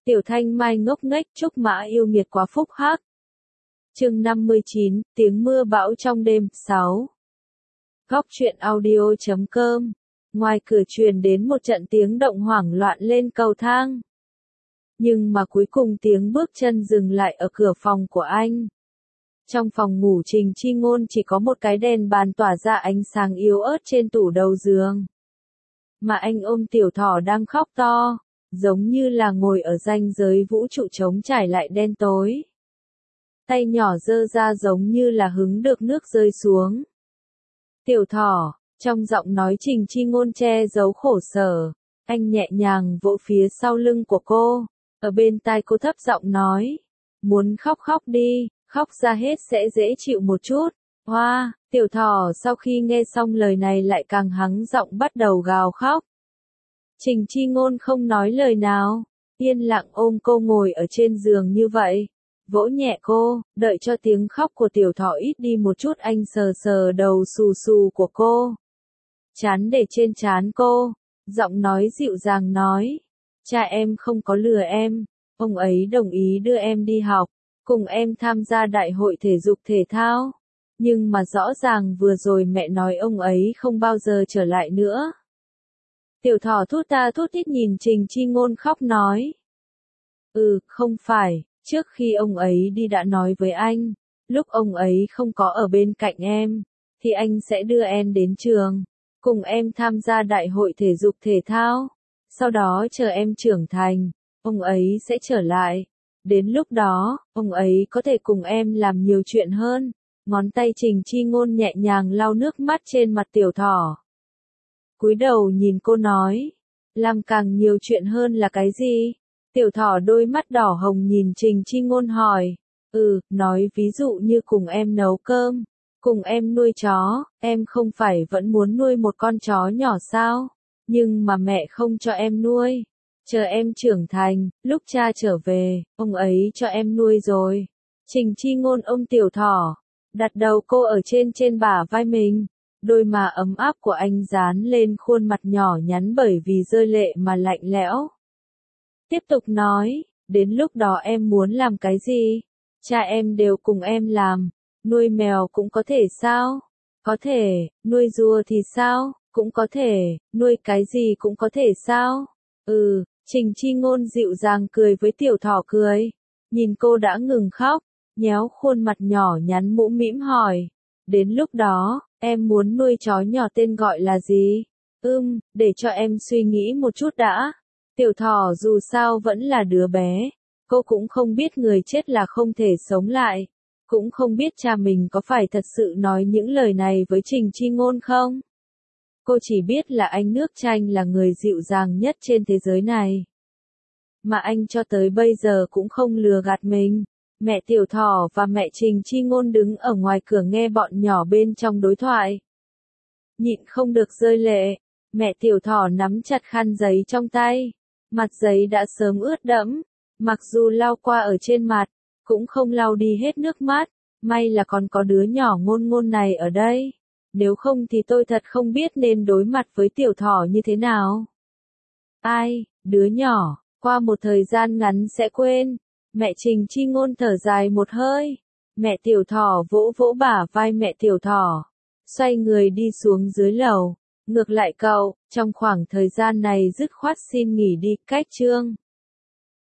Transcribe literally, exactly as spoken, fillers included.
Tiểu Thanh Mai ngốc nghếch, Trúc Mã yêu nghiệt quá phúc hắc. Chương năm mươi chín, tiếng mưa bão trong đêm, sáu. Góc truyện audio chấm com. Ngoài cửa truyền đến một trận tiếng động hoảng loạn lên cầu thang. Nhưng mà cuối cùng tiếng bước chân dừng lại ở cửa phòng của anh. Trong phòng ngủ Trình Chi Ngôn chỉ có một cái đèn bàn tỏa ra ánh sáng yếu ớt trên tủ đầu giường. Mà anh ôm Tiểu Thỏ đang khóc to, giống như là ngồi ở ranh giới vũ trụ trống trải lại đen tối. Tay nhỏ giơ ra giống như là hứng được nước rơi xuống. Tiểu Thỏ, trong giọng nói Trình Chi Ngôn che giấu khổ sở, anh nhẹ nhàng vỗ phía sau lưng của cô, ở bên tai cô thấp giọng nói, muốn khóc khóc đi, khóc ra hết sẽ dễ chịu một chút. Hoa, wow, Tiểu Thỏ sau khi nghe xong lời này lại càng hắng giọng bắt đầu gào khóc. Trình Chi Ngôn không nói lời nào, yên lặng ôm cô ngồi ở trên giường như vậy, vỗ nhẹ cô, đợi cho tiếng khóc của Tiểu Thỏ ít đi một chút anh sờ sờ đầu xù xù của cô. Chán để trên trán cô, giọng nói dịu dàng nói, cha em không có lừa em, ông ấy đồng ý đưa em đi học, cùng em tham gia đại hội thể dục thể thao, nhưng mà rõ ràng vừa rồi mẹ nói ông ấy không bao giờ trở lại nữa. Tiểu Thỏ thút ta thút thít nhìn Trình Chi Ngôn khóc nói. Ừ, không phải, trước khi ông ấy đi đã nói với anh, lúc ông ấy không có ở bên cạnh em, thì anh sẽ đưa em đến trường, cùng em tham gia đại hội thể dục thể thao, sau đó chờ em trưởng thành, ông ấy sẽ trở lại. Đến lúc đó, ông ấy có thể cùng em làm nhiều chuyện hơn. Ngón tay Trình Chi Ngôn nhẹ nhàng lau nước mắt trên mặt Tiểu Thỏ. Cúi đầu nhìn cô nói, làm càng nhiều chuyện hơn là cái gì? Tiểu Thỏ đôi mắt đỏ hồng nhìn Trình Chi Ngôn hỏi, ừ, nói ví dụ như cùng em nấu cơm, cùng em nuôi chó, em không phải vẫn muốn nuôi một con chó nhỏ sao? Nhưng mà mẹ không cho em nuôi. Chờ em trưởng thành, lúc cha trở về, ông ấy cho em nuôi rồi. Trình Chi Ngôn ôm Tiểu Thỏ, đặt đầu cô ở trên trên bả vai mình. Đôi má ấm áp của anh dán lên khuôn mặt nhỏ nhắn bởi vì rơi lệ mà lạnh lẽo. Tiếp tục nói, đến lúc đó em muốn làm cái gì? Cha em đều cùng em làm. Nuôi mèo cũng có thể sao? Có thể. Nuôi rùa thì sao? Cũng có thể. Nuôi cái gì cũng có thể sao? Ừ. Trình Chi Ngôn dịu dàng cười với Tiểu Thỏ cười. Nhìn cô đã ngừng khóc, nhéo khuôn mặt nhỏ nhắn mũm mĩm hỏi. Đến lúc đó, em muốn nuôi chó nhỏ tên gọi là gì? Ừm, để cho em suy nghĩ một chút đã. Tiểu Thỏ dù sao vẫn là đứa bé. Cô cũng không biết người chết là không thể sống lại. Cũng không biết cha mình có phải thật sự nói những lời này với Trình Chi Ngôn không? Cô chỉ biết là anh nước Chanh là người dịu dàng nhất trên thế giới này. Mà anh cho tới bây giờ cũng không lừa gạt mình. Mẹ Tiểu Thỏ và mẹ Trình Chi Ngôn đứng ở ngoài cửa nghe bọn nhỏ bên trong đối thoại. Nhịn không được rơi lệ, mẹ Tiểu Thỏ nắm chặt khăn giấy trong tay. Mặt giấy đã sớm ướt đẫm, mặc dù lau qua ở trên mặt, cũng không lau đi hết nước mắt. May là còn có đứa nhỏ Ngôn Ngôn này ở đây. Nếu không thì tôi thật không biết nên đối mặt với Tiểu Thỏ như thế nào. Ai, đứa nhỏ, qua một thời gian ngắn sẽ quên. Mẹ Trình Chi Ngôn thở dài một hơi. Mẹ Tiểu Thỏ vỗ vỗ bả vai mẹ Tiểu Thỏ. Xoay người đi xuống dưới lầu. Ngược lại cậu, trong khoảng thời gian này dứt khoát xin nghỉ đi, cách chương.